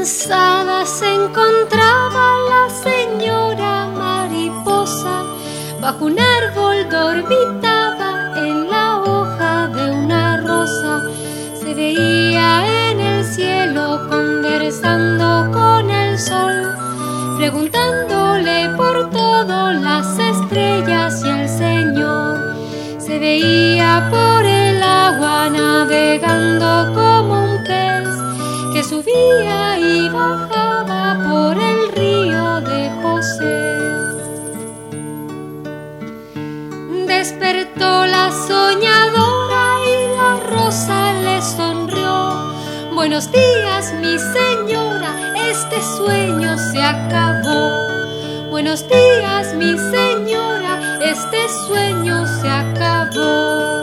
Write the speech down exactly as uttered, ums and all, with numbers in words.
cansada se encontraba la señora mariposa, bajo un árbol dormitaba en la hoja de una rosa. Se veía en el cielo conversando con el sol, preguntándole por todo las estrellas y el Señor. Se veía por el agua navegando como un pez que subía y bajaba por el río de José. Despertó la soñadora y la rosa le sonrió. Buenos días, mi señora, este sueño se acabó. Buenos días, mi señora, este sueño se acabó.